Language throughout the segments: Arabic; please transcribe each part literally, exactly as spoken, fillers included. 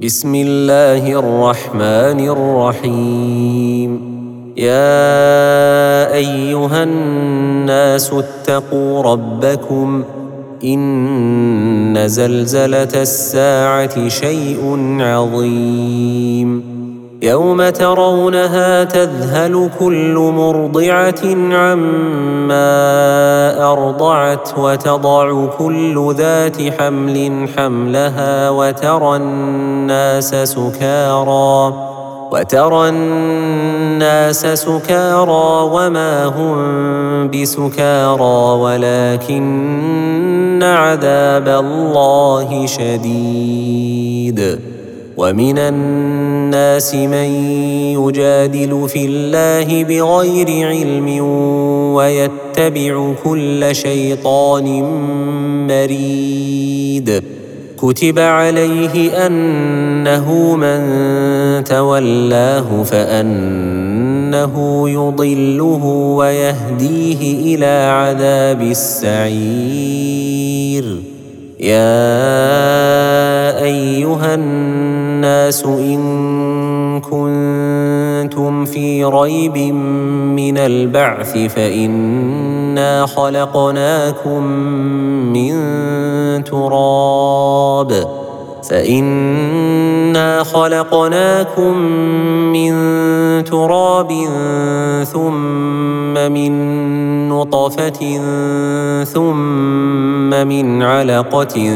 بسم الله الرحمن الرحيم. يا أيها الناس اتقوا ربكم إن زلزلة الساعة شيء عظيم يوم ترونها تذهل كل مرضعة عما أرضعت وتضع كل ذات حمل حملها وترى الناس سكارى وترى الناس سكارى وما هم بسكارى ولكن عذاب الله شديد. ومن الناس من يجادل في الله بغير علم ويتبع كل شيطان مريد. كتب عليه أنه من تولاه فأنه يضله ويهديه إلى عذاب السعير. يا أيها الناس إن كنتم في ريب من البعث فإنا خلقناكم من تراب فإنا خلقناكم من تراب ثم من نطفة ثم من علقة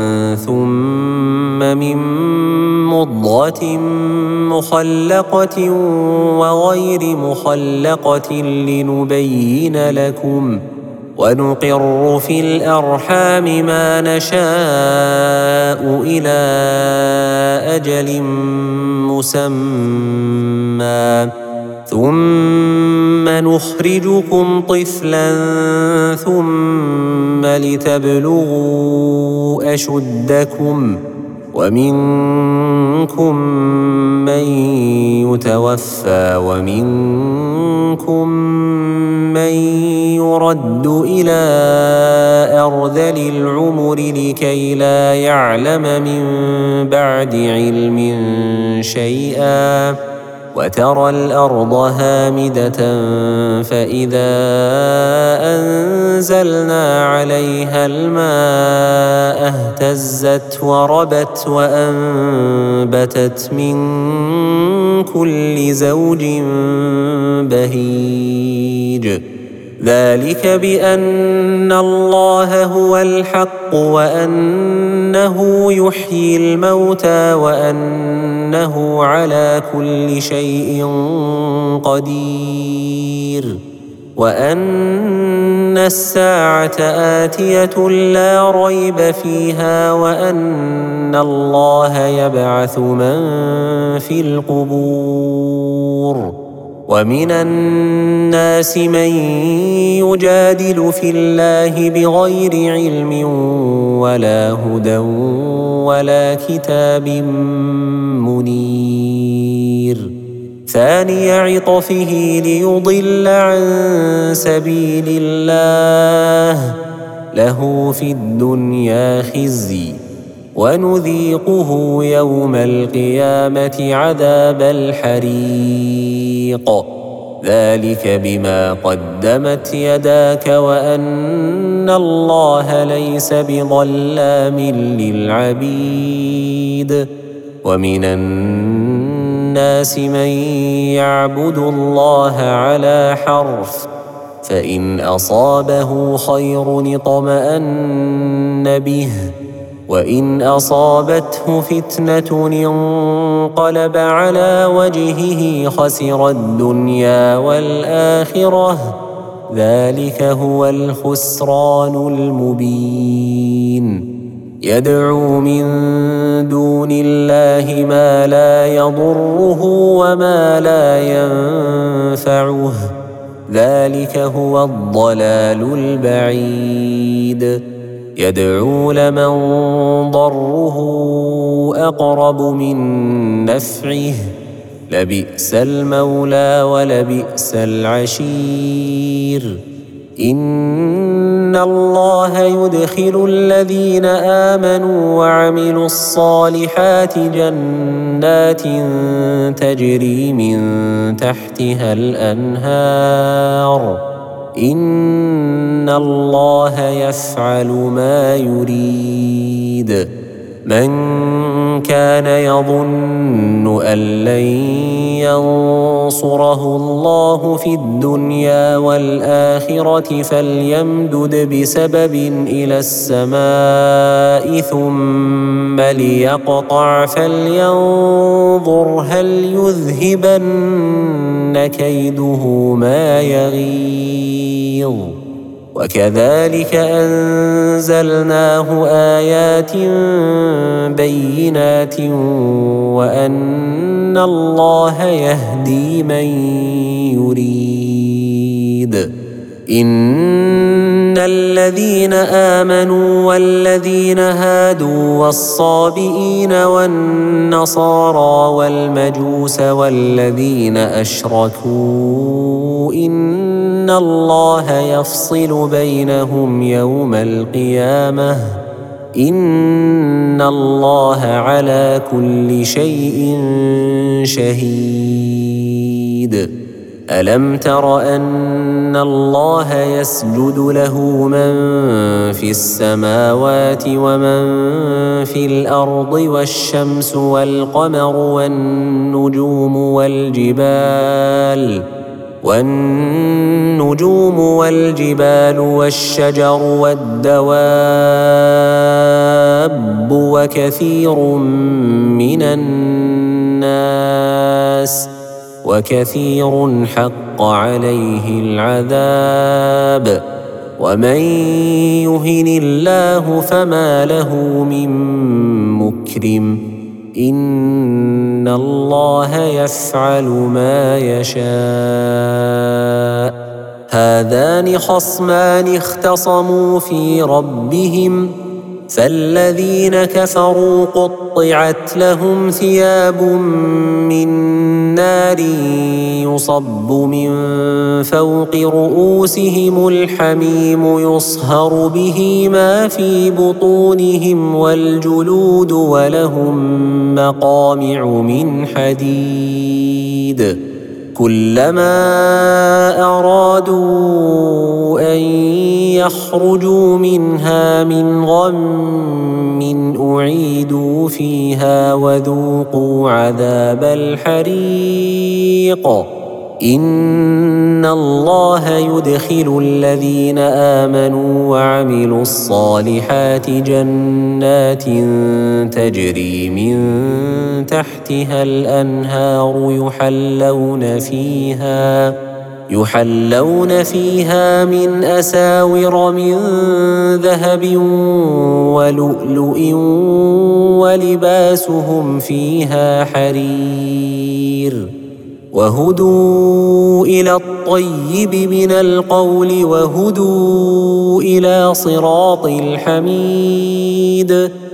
ثم من مضغة مخلقة وغير مخلقة لنبين لكم ونقر في الأرحام ما نشاء إلى أجل مسمى ثم نخرجكم طفلا ثم لتبلغوا أشدكم ومنكم من يتوفى ومنكم من يرد إلى أرذل العمر لكي لا يعلم من بعد علم شيئا. وترى الأرض هامدة فإذا أنزلنا عليها الماء اهتزت وربت وأنبتت من كل زوج بهيج. ذلك بأن الله هو الحق وأنه يحيي الموتى وأنه على كل شيء قدير وأن الساعة آتية لا ريب فيها وأن الله يبعث من في القبور. ومن الناس من يجادل في الله بغير علم ولا هدى ولا كتاب منير. ثاني عطفه ليضل عن سبيل الله له في الدنيا خزي ونذيقه يوم القيامة عذاب الحريق. ذلك بما قدمت يداك وأن الله ليس بظلام للعبيد. ومن الناس من يعبد الله على حرف فإن أصابه خير اطمأن به وإن أصابته فتنة انقلب على وجهه خسر الدنيا والآخرة. ذلك هو الخسران المبين. يدعو من دون الله ما لا يضره وما لا ينفعه. ذلك هو الضلال البعيد. يدعو لمن ضره أقرب من نفعه لبئس المولى ولبئس العشير. إن الله يدخل الذين آمنوا وعملوا الصالحات جنات تجري من تحتها الأنهار إن الله يفعل ما يريد. من كان يظن أن لن ينصره الله في الدنيا والآخرة فليمدد بسبب إلى السماء ثم ليقطع فلينظر هل يذهبن كيده ما يغيظ. وكذلك أنزلناه آيات بينات وأن الله يهدي من يريد. إن الذين آمنوا والذين هادوا والصابئين والنصارى والمجوس والذين أشركوا إن الله يفصل بينهم يوم القيامة إن الله على كل شيء شهيد. ألم تر أن الله يسجد له من في السماوات ومن في الأرض والشمس والقمر والنجوم والجبال والنجوم والجبال والشجر والدواب وكثير من الناس وكثير حق عليه العذاب ومن يهن الله فما له من مكرم إن الله يفعل ما يشاء. هذان خصمان اختصموا في ربهم فالذين كفروا قطعت لهم ثياب من نار يصب من فوق رؤوسهم الحميم يصهر به ما في بطونهم والجلود ولهم مقامع من حديد كلما أرادوا أن يخرجوا منها من غم أعيدوا فيها وذوقوا عذاب الحريق. إن الله يدخل الذين آمنوا وعملوا الصالحات جنات تجري من تحتها الأنهار يحلون فيها يحلون فيها من أساور من ذهب ولؤلؤ ولباسهم فيها حرير وهدوا إلى الطيب من القول وهدوا إلى صراط الحميد.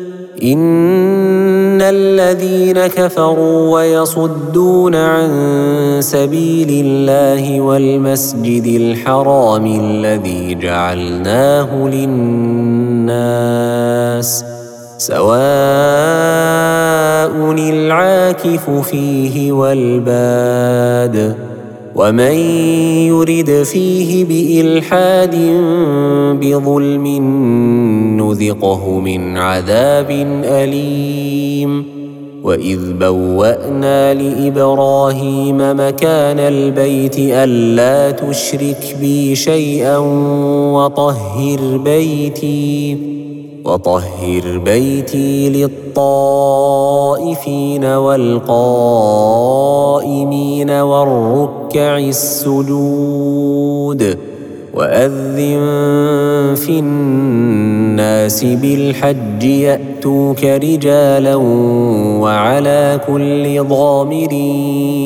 إن الذين كفروا ويصدون عن سبيل الله والمسجد الحرام الذي جعلناه للناس سواء العاكف فيه والباد ومن يرد فيه بإلحاد بظلم نذقه من عذاب أليم. وإذ بوأنا لإبراهيم مكان البيت ألا تشرك بي شيئا وطهر بيتي وطهر بيتي للطائفين والقائمين والركع السجود. وأذن في الناس بالحج يأتوك رجالا وعلى كل ضامر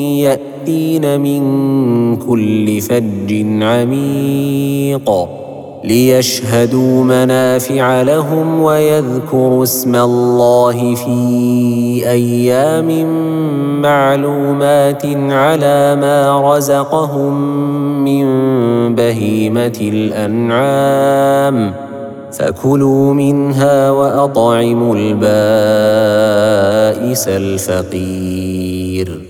يأتين من كل فج عميق. ليشهدوا منافع لهم ويذكروا اسم الله في أيام معلومات على ما رزقهم من بهيمة الأنعام فكلوا منها وأطعموا البائس الفقير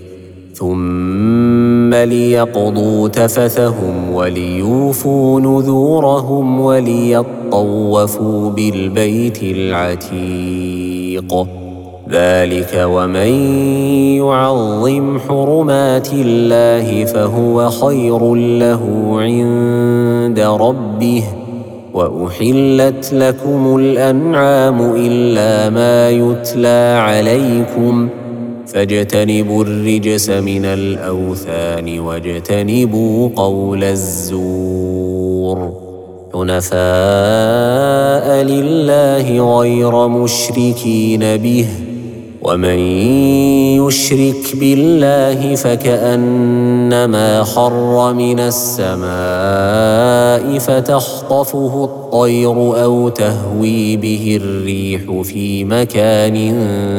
ثم ليقضوا تفثهم وليوفوا نذورهم وليطوفوا بالبيت العتيق ذلك ومن يعظم حرمات الله فهو خير له عند ربه وأحلت لكم الأنعام إلا ما يتلى عليكم فاجتنبوا الرجس من الأوثان واجتنبوا قول الزور حنفاء لله غير مشركين به ومن يشرك بالله فكأنما خر من السماء فتخطفه الطير أو تهوي به الريح في مكان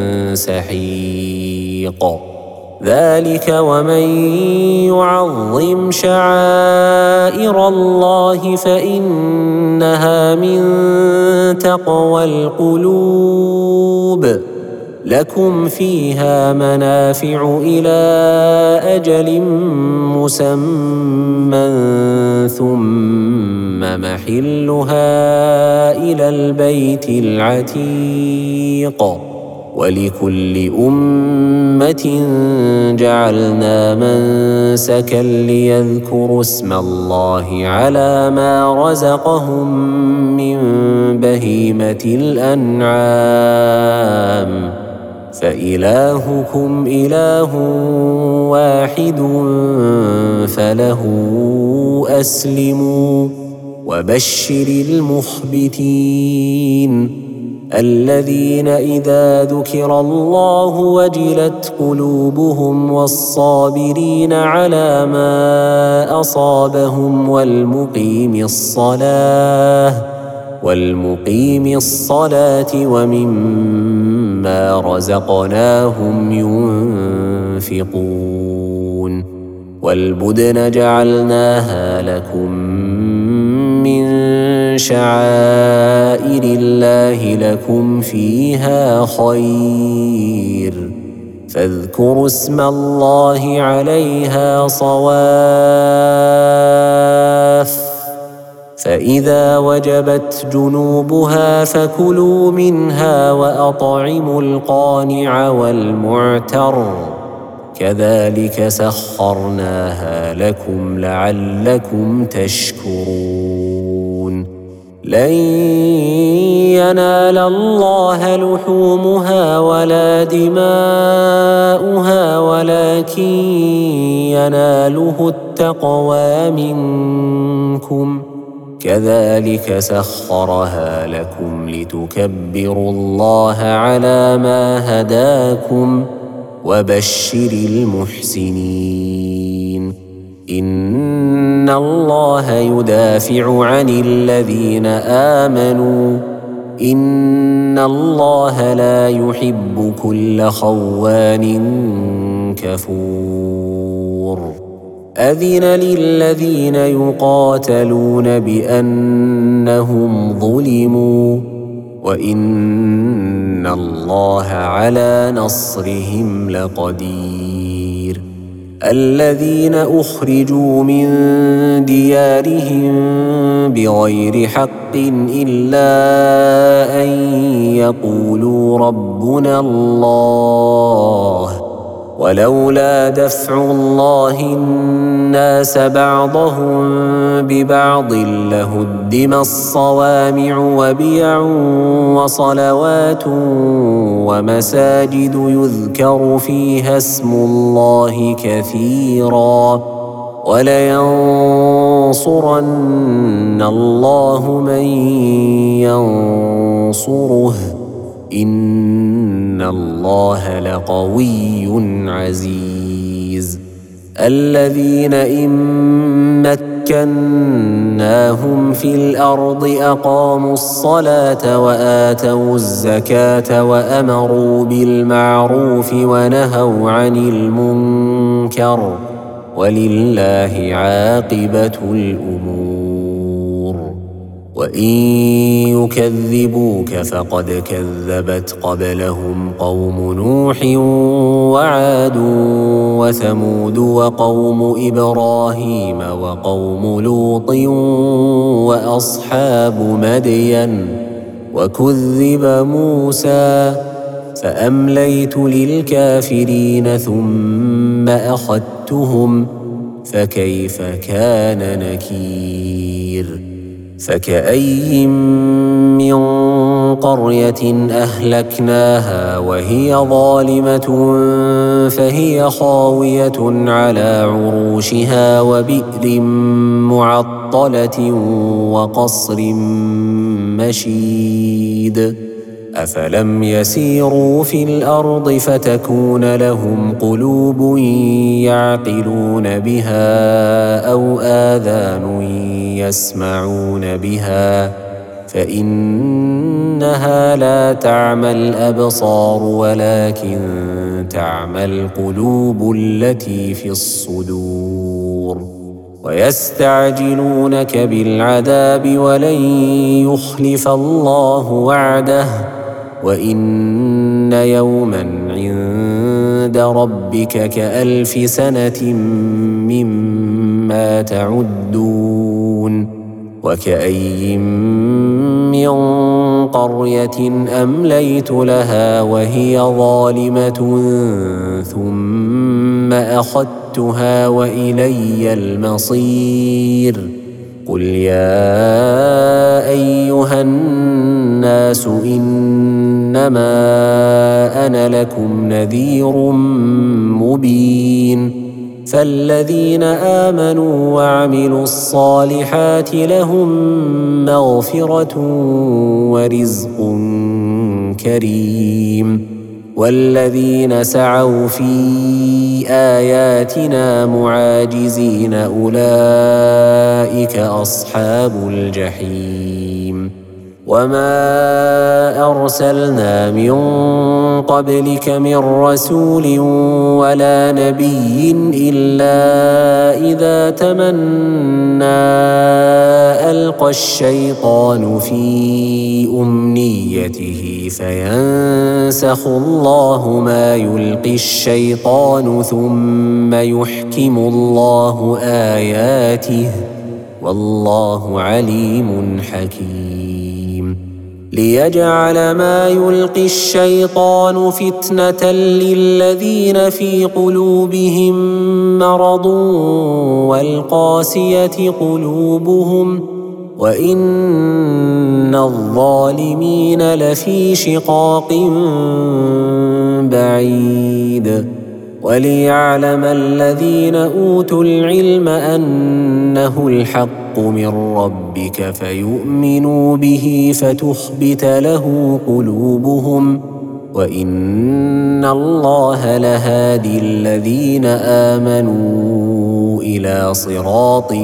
سحيق ذلك ومن يعظم شعائر الله فإنها من تقوى القلوب لكم فيها منافع إلى أجل مسمى ثم محلها إلى البيت العتيق ولكل أمة جعلنا منسكا ليذكروا اسم الله على ما رزقهم من بهيمة الأنعام فإلهكم إله واحد فله أسلموا وبشر المخبتين الذين إذا ذكر الله وجلت قلوبهم والصابرين على ما أصابهم والمقيم الصلاة والمقيم الصلاة ومما رزقناهم ينفقون والبدن جعلناها لكم من شعائر الله لكم فيها خير فاذكروا اسم الله عليها صواف فإذا وجبت جنوبها فكلوا منها وأطعموا القانع والمعتر كذلك سخرناها لكم لعلكم تشكرون لن ينال الله لحومها ولا دماؤها ولكن يناله التقوى منكم كذلك سخرها لكم لتكبروا الله على ما هداكم وبشر المحسنين إن الله يدافع عن الذين آمنوا إن الله لا يحب كل خوان كفور أذن للذين يقاتلون بأنهم ظلموا وإن الله على نصرهم لقدير الذين أخرجوا من ديارهم بغير حق إلا أن يقولوا ربنا الله ولولا دفع الله الناس بعضهم ببعض لهدم الصوامع وبيع وصلوات ومساجد يذكر فيها اسم الله كثيرا ولينصرن الله من ينصره إن الله لقوي عزيز الذين إن مكناهم في الأرض أقاموا الصلاة وآتوا الزكاة وأمروا بالمعروف ونهوا عن المنكر ولله عاقبة الأمور. وإن يكذبوك فقد كذبت قبلهم قوم نوح وعاد وثمود وقوم إبراهيم وقوم لوط وأصحاب مدين وكذب موسى فأمليت للكافرين ثم أخذتهم فكيف كان نكير. فكأي من قرية أهلكناها وهي ظالمة فهي خاوية على عروشها وبئر معطلة وقصر مشيد. أفلم يسيروا في الأرض فتكون لهم قلوب يعقلون بها أو آذان يسمعون بها فإنها لا تعمى الأبصار ولكن تعمى القلوب التي في الصدور. ويستعجلونك بالعذاب ولن يخلف الله وعده وإن يوما عند ربك كألف سنة مما تعدون. وكأي من قرية أمليت لها وهي ظالمة ثم أخذتها وإلي المصير. قل يا أيها الناس إنما أنا لكم نذير مبين. فالذين آمنوا وعملوا الصالحات لهم مغفرة ورزق كريم. والذين سعوا في آياتنا معاجزين أولئك أصحاب الجحيم. وما أرسلنا من قبلك من رسول ولا نبي إلا إذا تمنى ألقى الشيطان في أمنيته فينسخ الله ما يلقي الشيطان ثم يحكم الله آياته والله عليم حكيم. ليجعل ما يلقي الشيطان فتنة للذين في قلوبهم مرض والقاسية قلوبهم وإن الظالمين لفي شقاق بعيد. وليعلم الذين أوتوا العلم أنه الحق من ربك فيؤمنوا به فتخبت له قلوبهم وإن الله لهادي الذين آمنوا إلى صراط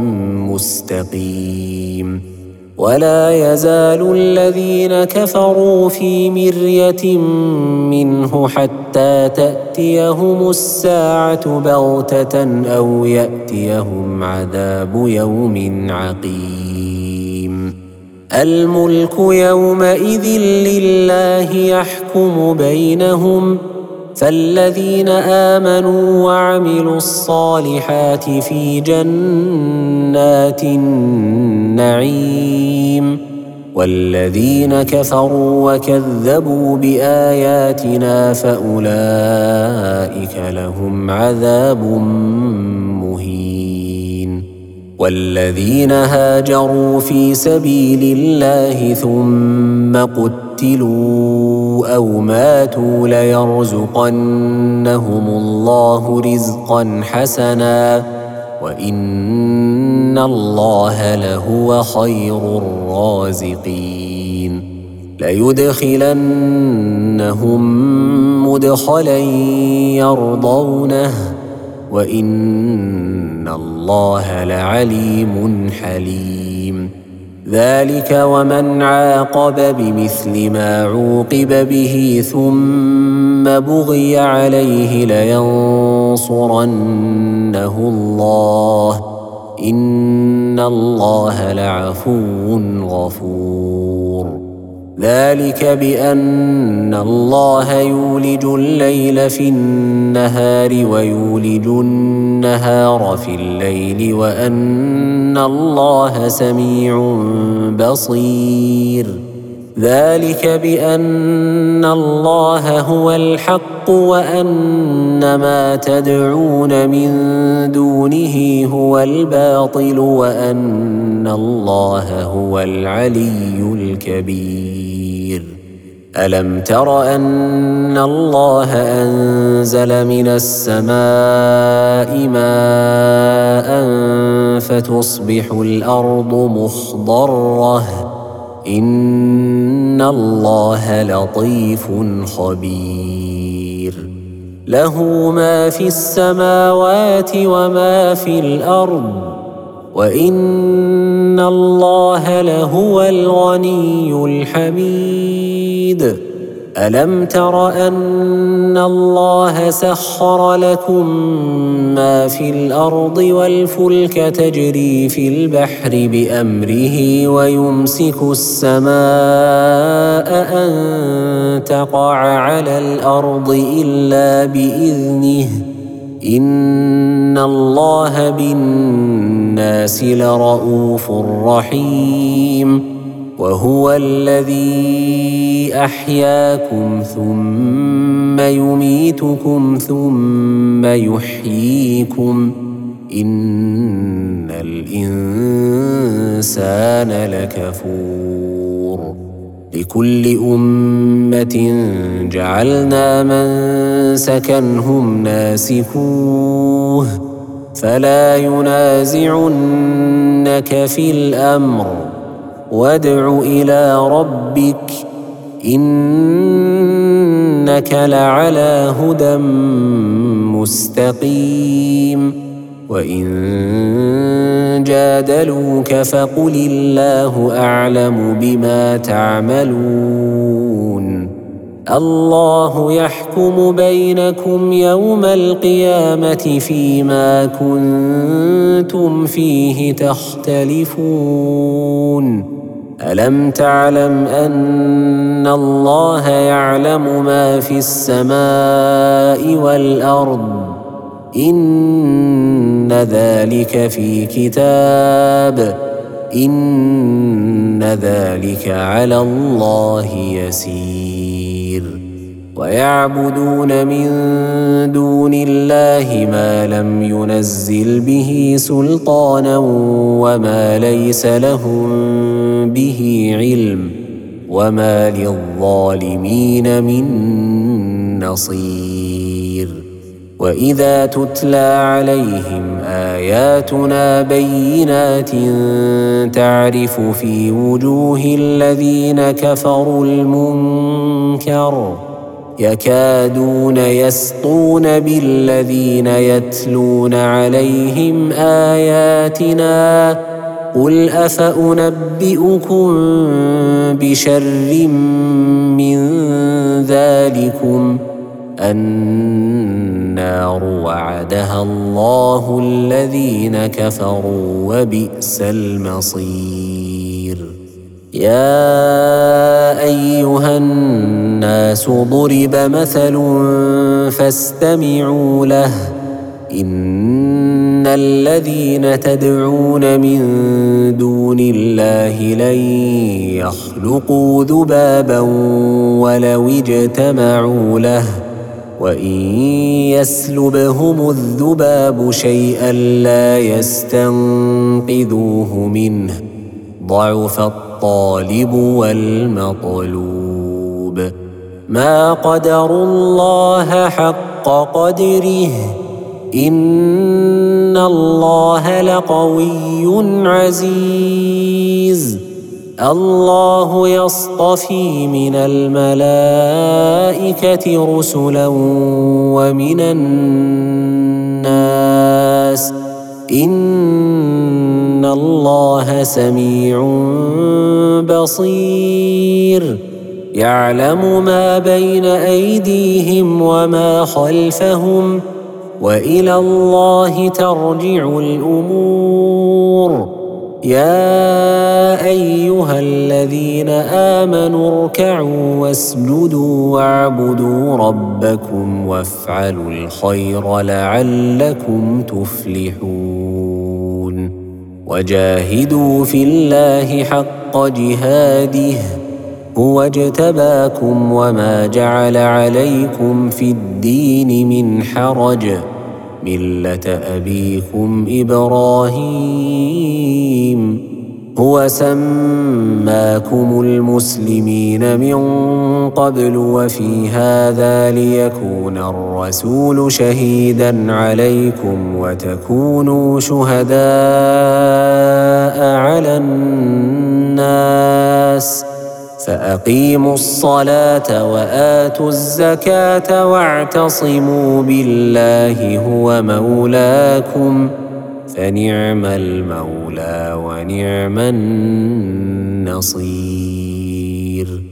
مستقيم. ولا يزال الذين كفروا في مرية منه حتى تأتيهم الساعة بغتة أو يأتيهم عذاب يوم عقيم. الملك يومئذ لله يحكم بينهم فالذين آمنوا وعملوا الصالحات في جنات النعيم والذين كفروا وكذبوا بآياتنا فأولئك لهم عذاب مهين. والذين هاجروا في سبيل الله ثم قتلوا أو ماتوا ليرزقنهم الله رزقا حسنا وإن الله لهو خير الرازقين. ليدخلنهم مدخلا يرضونه وإن الله لعليم حليم. ذلك ومن عاقب بمثل ما عوقب به ثم بغي عليه لينصرنه الله إن الله لعفو غفور. ذلك بأن الله يولج الليل في النهار ويولج النهار في الليل وأن الله سميع بصير. ذلك بأن الله هو الحق وأن ما تدعون من دونه هو الباطل وأن الله هو العلي الكبير. ألم تر أن الله أنزل من السماء ماء فتصبح الأرض مخضرة إن الله لطيف خبير. له ما في السماوات وما في الأرض وإن الله لهو الغني الحميد. ألم تر أن الله سخر لكم ما في الأرض والفلك تجري في البحر بأمره ويمسك السماء أن تقع على الأرض إلا بإذنه إن الله بالناس لرءوف رحيم. وهو الذي أحياكم ثم يميتكم ثم يحييكم إن الإنسان لكفور. لكل أمة جعلنا منسكا هم ناسكوه فلا ينازعنك في الأمر وادع إلى ربك إنك لعلى هدى مستقيم. وإن جادلوك فقل الله أعلم بما تعملون. الله يحكم بينكم يوم القيامة فيما كنتم فيه تختلفون. ألم تعلم أن الله يعلم ما في السماء والأرض إن ذلك في كتاب إن ذلك على الله يسير. ويعبدون من دون الله ما لم ينزل به سلطانا وما ليس لهم به علم وما للظالمين من نصير. وإذا تتلى عليهم آياتنا بينات تعرف في وجوه الذين كفروا المنكر يكادون يسطون بالذين يتلون عليهم آياتنا قل أفأنبئكم بشر من ذلكم النار وعدها الله الذين كفروا وبئس المصير. يا أيها الناس ضرب مثل فاستمعوا له إن الذين تدعون من دون الله لن يخلقوا ذبابا ولو اجتمعوا له وإن يسلبهم الذباب شيئا لا يستنقذوه منه ضعف الطالب والمطلوب. ما قدروا الله حق قدره إن الله لقوي عزيز. الله يصطفي من الملائكة رسلا ومن الناس الناس إن الله سميع بصير يعلم ما بين أيديهم وما خلفهم وإلى الله ترجع الأمور يا أيها الذين آمنوا اركعوا واسجدوا واعبدوا ربكم وافعلوا الخير لعلكم تفلحون وجاهدوا في الله حق جهاده هو اجتباكم وما جعل عليكم في الدين من حرج ملة أبيكم إبراهيم هو سماكم المسلمين من قبل وفي هذا ليكون الرسول شهيدا عليكم وتكونوا شهداء على الناس فأقيموا الصلاة وآتوا الزكاة واعتصموا بالله هو مولاكم فنعم المولى ونعم النصير.